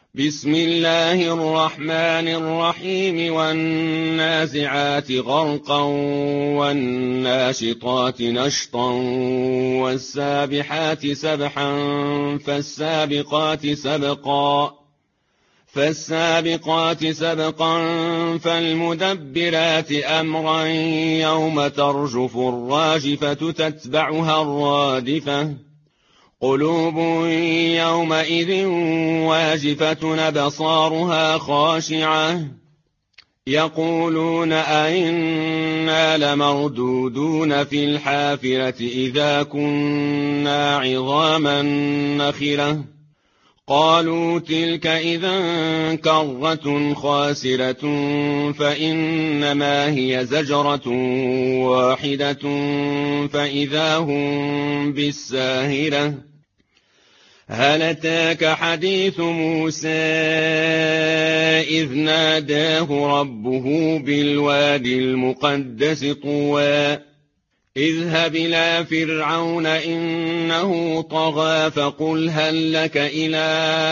بسم الله الرحمن الرحيم والنازعات غرقا والناشطات نشطا والسابحات سبحا فالسابقات سبقا فالمدبرات أمرا يوم ترجف الراجفة تتبعها الرادفة قلوب يومئذ واجفة أبصارها خاشعة يقولون أئنا لمردودون في الحافرة إذا كنا عظاما نخرة قالوا تلك إذا كرة خاسرة فإنما هي زجرة واحدة فإذا هم بالساهرة هل أتاك حديث موسى إذ ناداه ربه بالوادي المقدس طوى اذهب إلى فرعون إنه طغى فقل هل لك إلى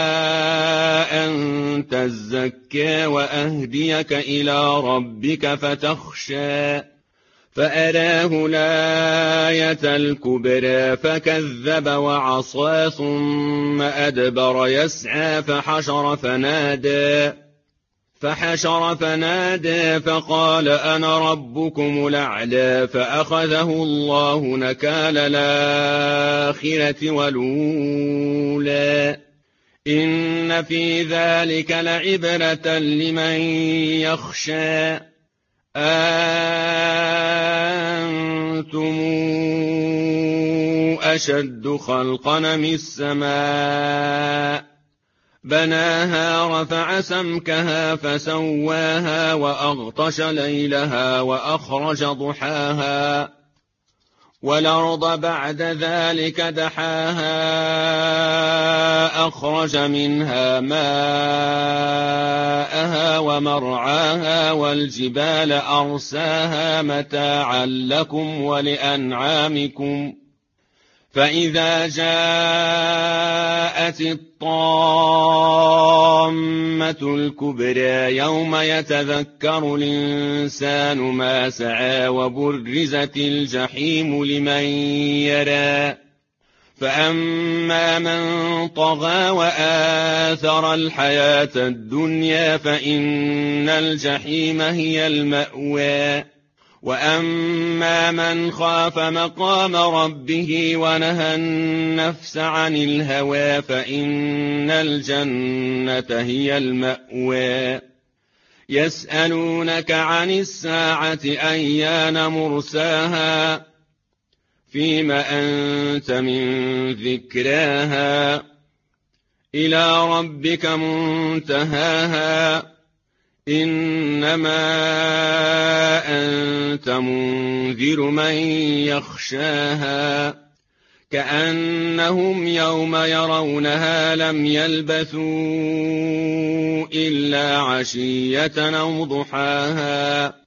أن تزكى وأهديك إلى ربك فتخشى فأراه الآية الكبرى فكذب وعصى ثم أدبر يسعى فحشر فنادى فقال أنا ربكم الأعلى فأخذه الله نكال الآخرة والأولى إن في ذلك لعبرة لمن يخشى أنتم أشد خلقا من السماء بناها رفع سمكها فسواها وأغطش ليلها وأخرج ضحاها والأرض بعد ذلك دحاها أخرج منها ماءها ومرعاها والجبال أرساها متاعا لكم ولأنعامكم فإذا جاءت الطامة الكبرى يوم يتذكر الإنسان ما سعى وبرزت الجحيم لمن يرى فأما من طغى وآثر الحياة الدنيا فإن الجحيم هي المأوى وأما من خاف مقام ربه ونهى النفس عن الهوى فإن الجنة هي المأوى يسألونك عن الساعة أيان مرساها فيم أنت من ذكراها إلى ربك منتهاها إنما أنت منذر من يخشاها كأنهم يوم يرونها لم يلبثوا إلا عشية أو ضحاها